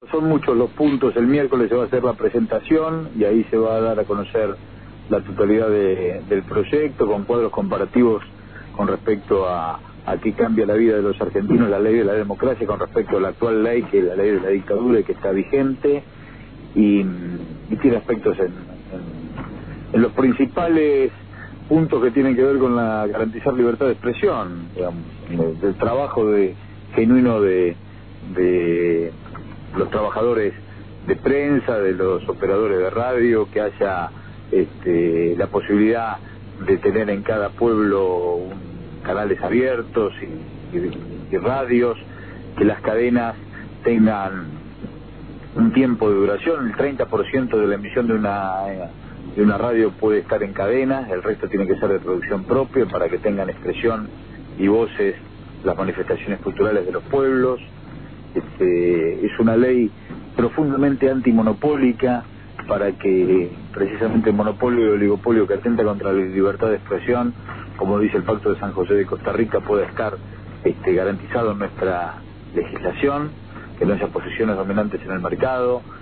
Son muchos los puntos. El miércoles se va a hacer la presentación y ahí se va a dar a conocer la totalidad del proyecto con cuadros comparativos con respecto a qué cambia la vida de los argentinos, la ley de la democracia con respecto a la actual ley, que es la ley de la dictadura y que está vigente, y tiene aspectos en los principales puntos que tienen que ver con la garantizar libertad de expresión, digamos, del trabajo genuino de los trabajadores de prensa, de los operadores de radio, que haya la posibilidad de tener en cada pueblo canales abiertos y radios, que las cadenas tengan un tiempo de duración. El 30% de la emisión de una radio puede estar en cadenas, el resto tiene que ser de producción propia para que tengan expresión y voces las manifestaciones culturales de los pueblos. Es una ley profundamente antimonopólica para que precisamente el monopolio y el oligopolio que atenta contra la libertad de expresión, como dice el Pacto de San José de Costa Rica, pueda estar garantizado en nuestra legislación, que no haya posiciones dominantes en el mercado,